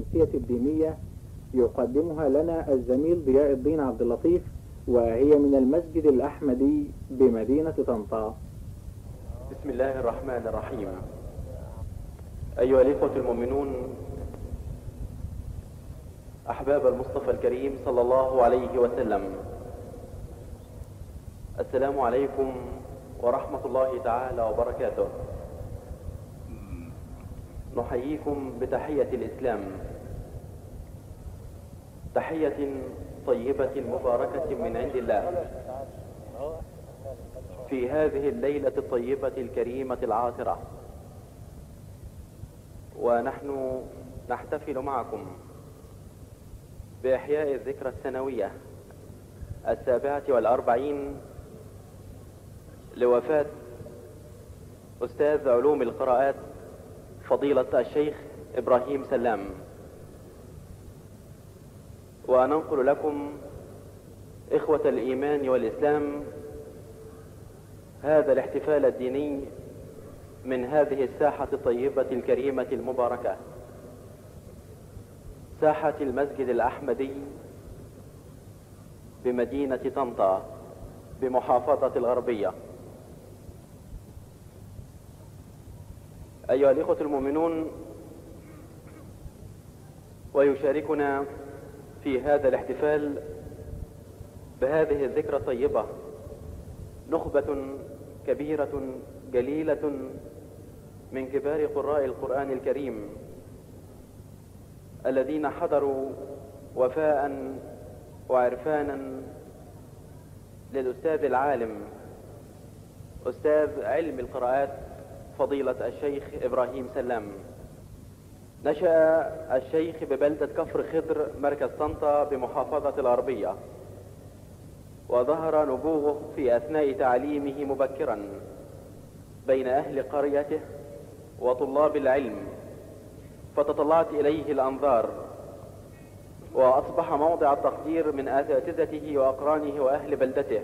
الأمسية الدينية يقدمها لنا الزميل ضياء الدين عبد اللطيف، وهي من المسجد الأحمدي بمدينة طنطا. بسم الله الرحمن الرحيم. أيها الإخوة المؤمنون، أحباب المصطفى الكريم صلى الله عليه وسلم، السلام عليكم ورحمة الله تعالى وبركاته. نحييكم بتحية الإسلام، تحية طيبة مباركة من عند الله في هذه الليلة الطيبة الكريمة العاطرة، ونحن نحتفل معكم بإحياء الذكرى السنوية 47 لوفاة أستاذ علوم القراءات فضيلة الشيخ إبراهيم سلام. وننقل لكم إخوة الإيمان والإسلام هذا الاحتفال الديني من هذه الساحة الطيبة الكريمة المباركة، ساحة المسجد الأحمدي بمدينة طنطا بمحافظة الغربية. أيها الإخوة المؤمنون، ويشاركنا في هذا الاحتفال بهذه الذكرى الطيبة نخبة كبيرة جليلة من كبار قراء القرآن الكريم الذين حضروا وفاء وعرفانا للأستاذ العالم أستاذ علم القراءات فضيلة الشيخ إبراهيم سلام. نشأ الشيخ ببلدة كفر خضر مركز طنطا بمحافظة الغربية، وظهر نبوغه في أثناء تعليمه مبكرا بين أهل قريته وطلاب العلم، فتطلعت إليه الأنظار وأصبح موضع التقدير من أساتذته وأقرانه وأهل بلدته.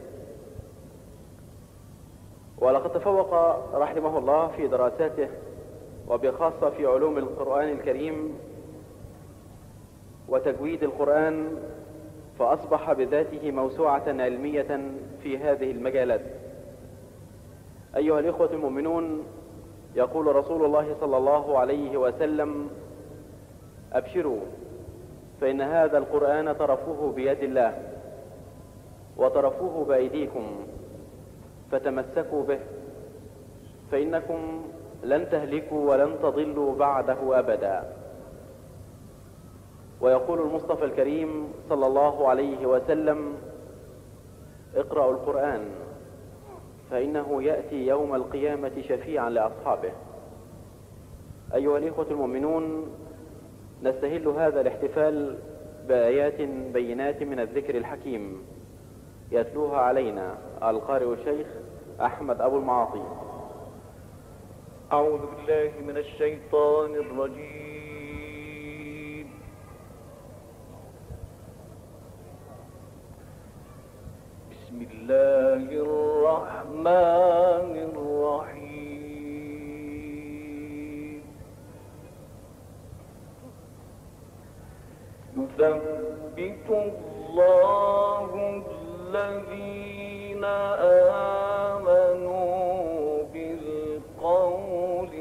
ولقد تفوق رحمه الله في دراساته، وبخاصة في علوم القرآن الكريم وتجويد القرآن، فأصبح بذاته موسوعة علمية في هذه المجالات. أيها الإخوة المؤمنون، يقول رسول الله صلى الله عليه وسلم: أبشروا فإن هذا القرآن طرفه بيد الله وطرفه بأيديكم، فتمسكوا به فإنكم لن تهلكوا ولن تضلوا بعده أبدا. ويقول المصطفى الكريم صلى الله عليه وسلم: اقرأوا القرآن فإنه يأتي يوم القيامة شفيعا لأصحابه. أيها الإخوة المؤمنون، نستهل هذا الاحتفال بآيات بينات من الذكر الحكيم يتلوها علينا القارئ الشيخ أحمد أبو المعاطي. أعوذ بالله من الشيطان الرجيم. بسم الله الرحمن الرحيم. يثبت الله الذين آمنوا بالقول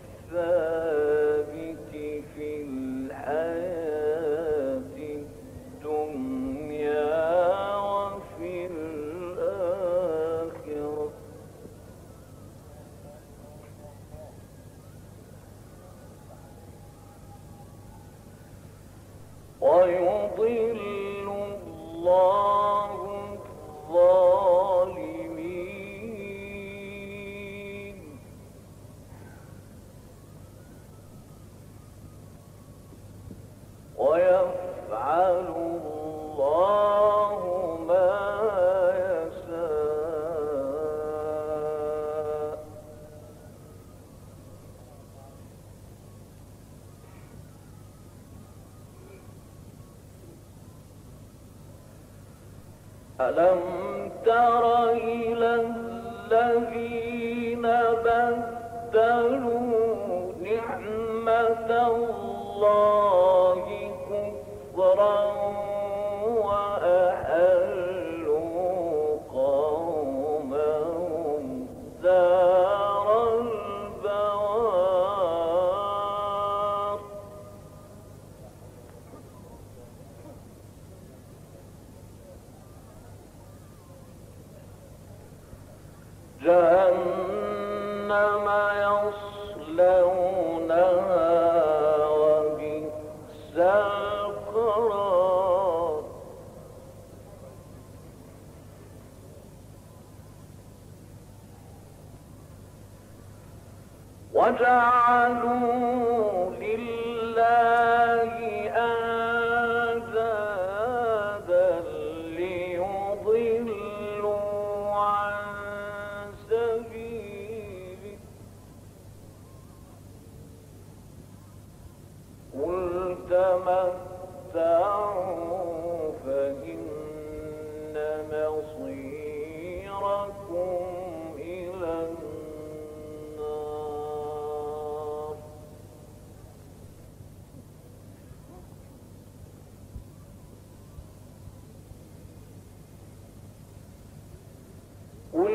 الثابت في الحياة الدنيا وفي الآخرة، ويضل الله الظالمين، ويفعل الله ما يشاء. ألم تر إلى الذين بدلوا نعمة الله يصلونها وبئس القرار وجعلوا لله أندادا ليضلوا عن سبيله قل تمتعوا فإن مصيركم إلى النار قل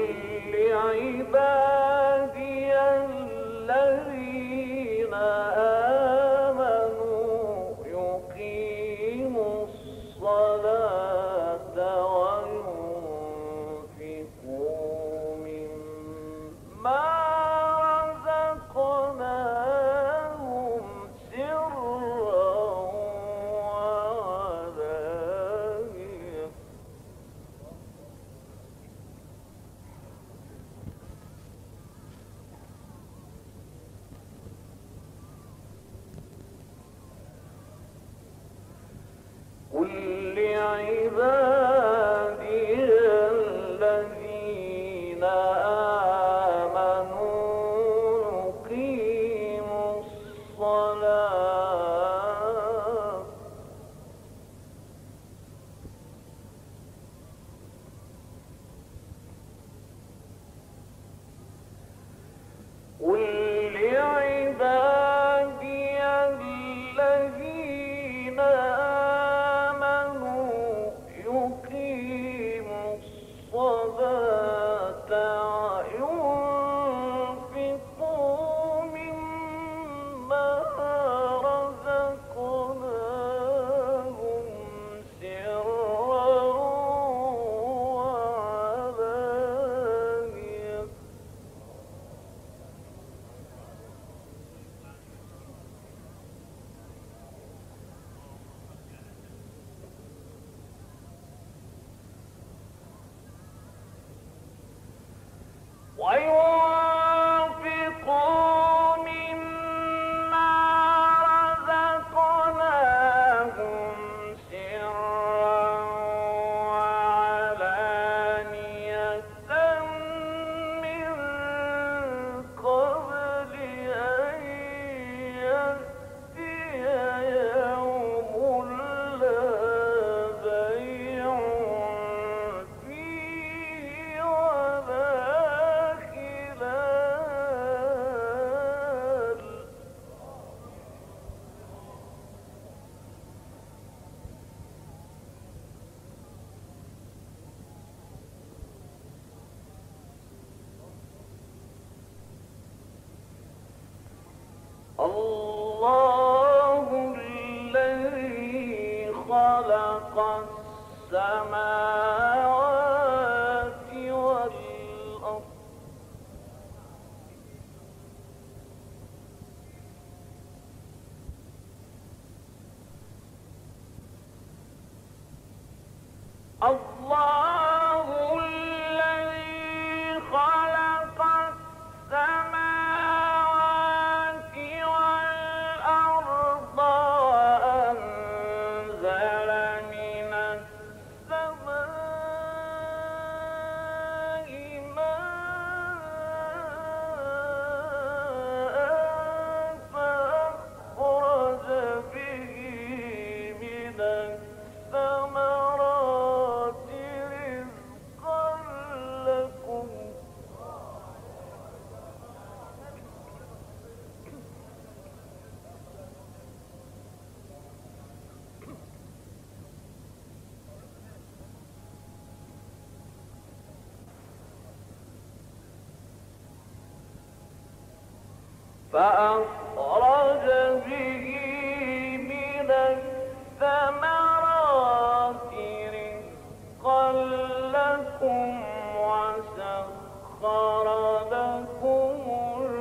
لعبادي الذين آمنوا يقيموا الصلاة وينفقوا مما رزقناهم سرا وعلانية قل لعبادي الذين آمنوا يقيموا الصلاة قل لعبادي الذين آمنوا يقيموا الصلاة وينفقوا مما رزقناهم سرا وعلانية وينفقوا مما رزقناهم سرا وعلانية من قبل أن يأتي يوم لا بيع فيه ولا خلال الله الذي خلق السماوات والأرض الله الذي خلق السماوات والأرض وأنزل من السماء ماء فأخرج به من الثمرات رزقا لكم فأخرج به من الثمرات رزقا لكم وسخر لكم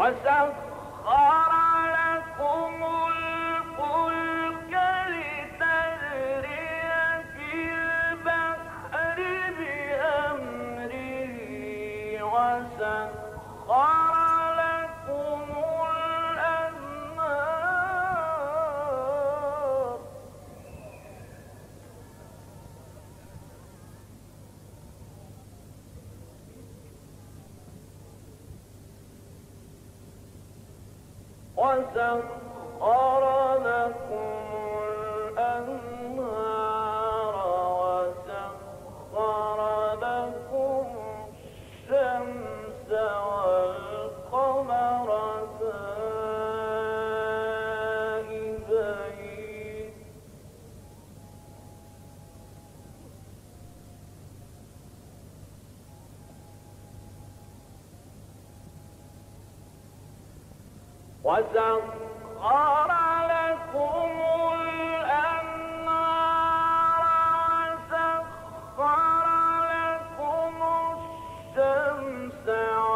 وسخر لكم الأنهار وسخر لكم الشمس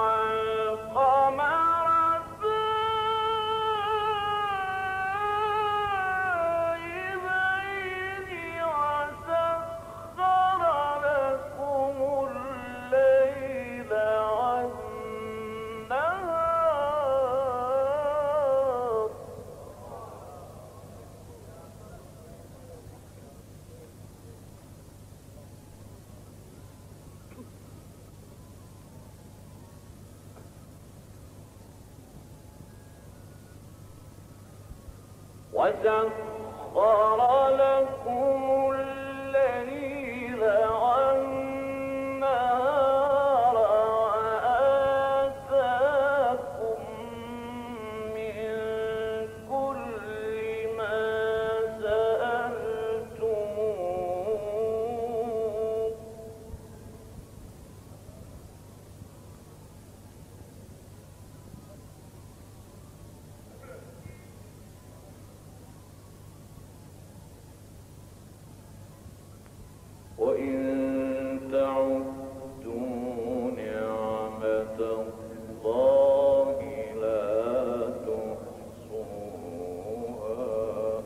والقمر دائبين وسخر لكم الليل والنهار وسخر لكم الليل والنهار وآتاكم من كل ما سألتموه وإن تعدوا نعمة الله لا تحصوها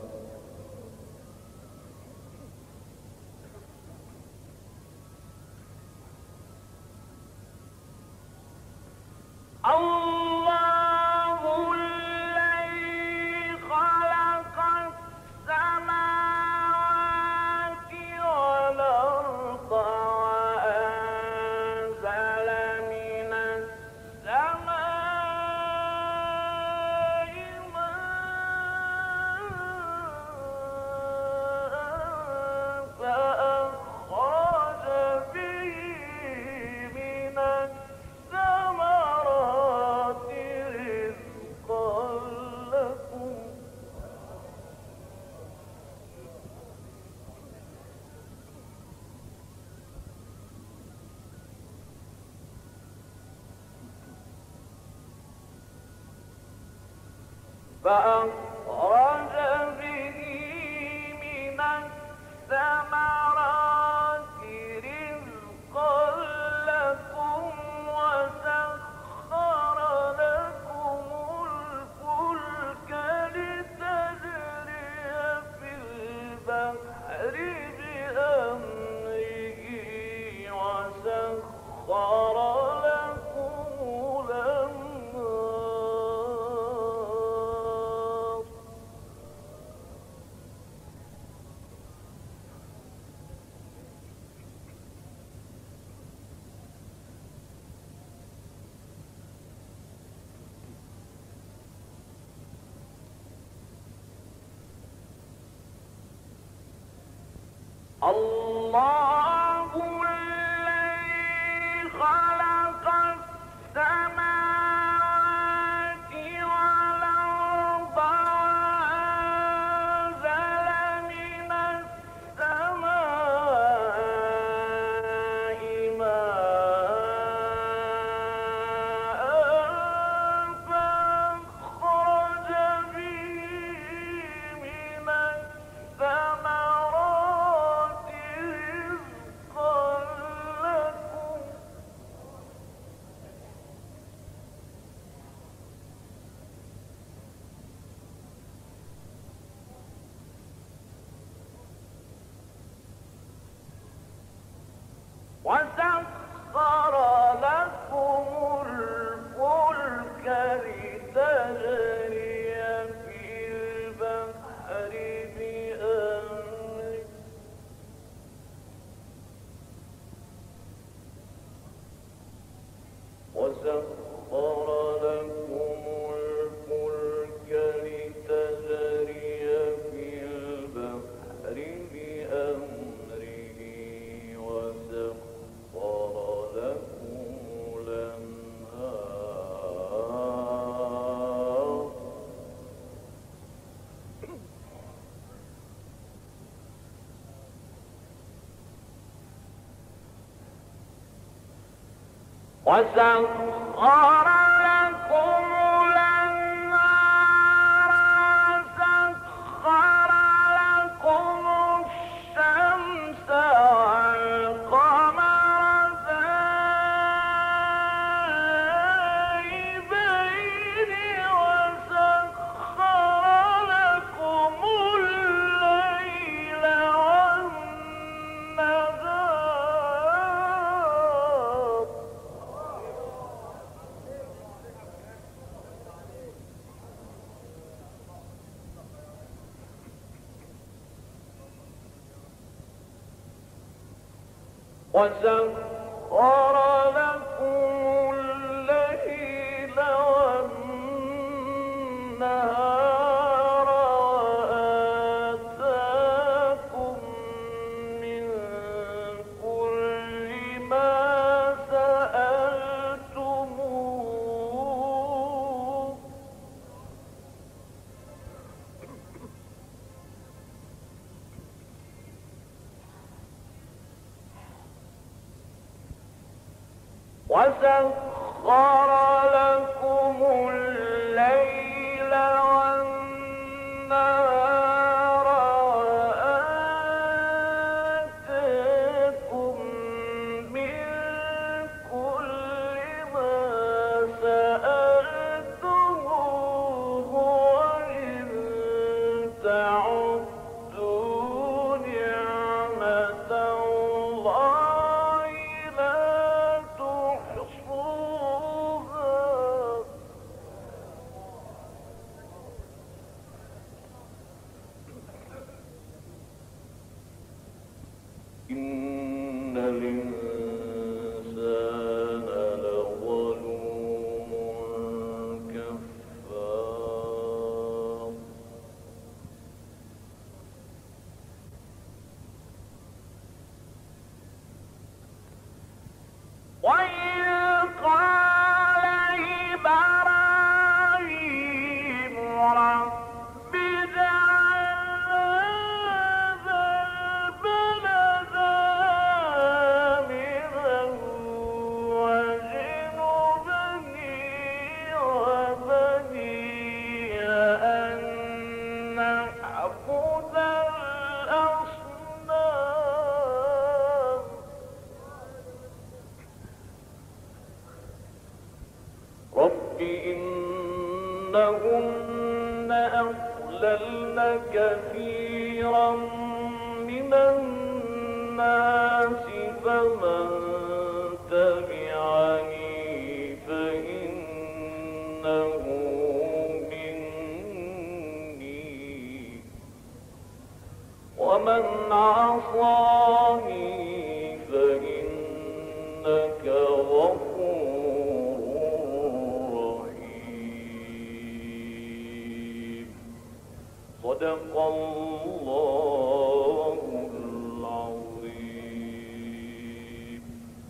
الله الذي خلق السماوات والأرض وأنزل من السماء ماء فأخرج به من الثمرات رزقا لكم فأخرج به من الثمرات رزقا لكم وسخر لكم الفلك لتجري في البحر بأمره وسخر لكم الأنهار الله الذي خلق السماوات والأرض وأنزل من السماء ماء فأخرج به من الثمرات رزقا وسخر لكم الفلك لتجري في البحر بأمره وسخر لكم الفلك لتجري في البحر بأمره وسخر لكم الأنهار وسخر لكم الأنهار وسخر لكم الشمس والقمر دائبين وسخر لكم الليل والنهار وسخر لكم الليل والنهار وآتاكم من كل ما سألتموه وسخر لكم الليل والنهار وآتاكم من كل ما سألتموه وإن تعدوا نعمة الله لا تحصوها إن الإنسان لظلوم كفار وإذ قال إبراهيم رب اجعل هذا البلد آمنا واجنبني وبني أن نعبد الأصنام رب إنهن أضللن كثيرا من الناس فمن تبعني فإنه مني ومن عصاني فإنك غفور رحيم صدق الله العظيم.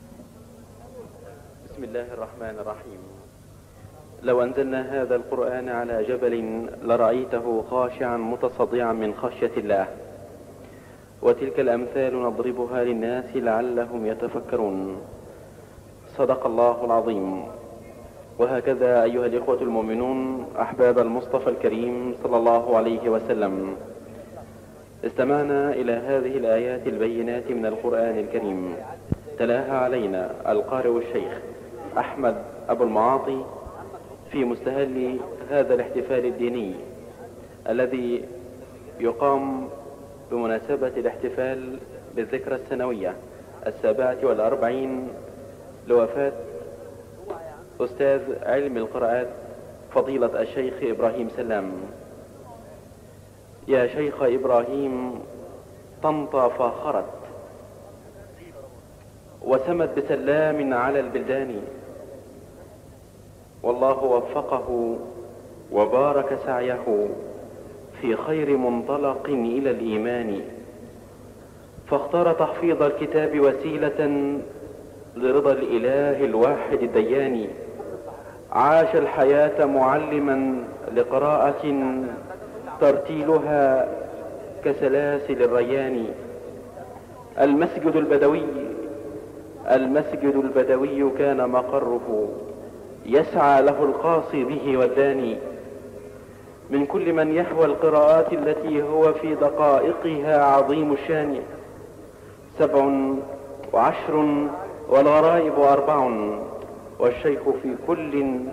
بسم الله الرحمن الرحيم. لو أنزلنا هذا القرآن على جبل لرأيته خاشعا متصدعا من خشية الله. وتلك الأمثال نضربها للناس لعلهم يتفكرون. صدق الله العظيم. وهكذا أيها الإخوة المؤمنون أحباب المصطفى الكريم صلى الله عليه وسلم، استمعنا إلى هذه الآيات البينات من القرآن الكريم، تلاها علينا القارئ الشيخ أحمد أبو المعاطي في مستهل هذا الاحتفال الديني الذي يقام بمناسبة الاحتفال بالذكرى السنوية 47 لوفاة أستاذ علم القراءات فضيلة الشيخ إبراهيم سلام. يا شيخ إبراهيم، طنطا فاخرت وسمت بسلام على البلدان، والله وفقه وبارك سعيه في خير منطلق إلى الإيمان، فاختار تحفيظ الكتاب وسيلة لرضا الإله الواحد الديان. عاش الحياة معلما لقراءة ترتيلها كسلاسل الريان. المسجد البدوي كان مقره، يسعى له القاصي به والداني. من كل من يهوى القراءات التي هو في دقائقها عظيم الشان، 7 و10 والغرائب 4، والشيخ في كل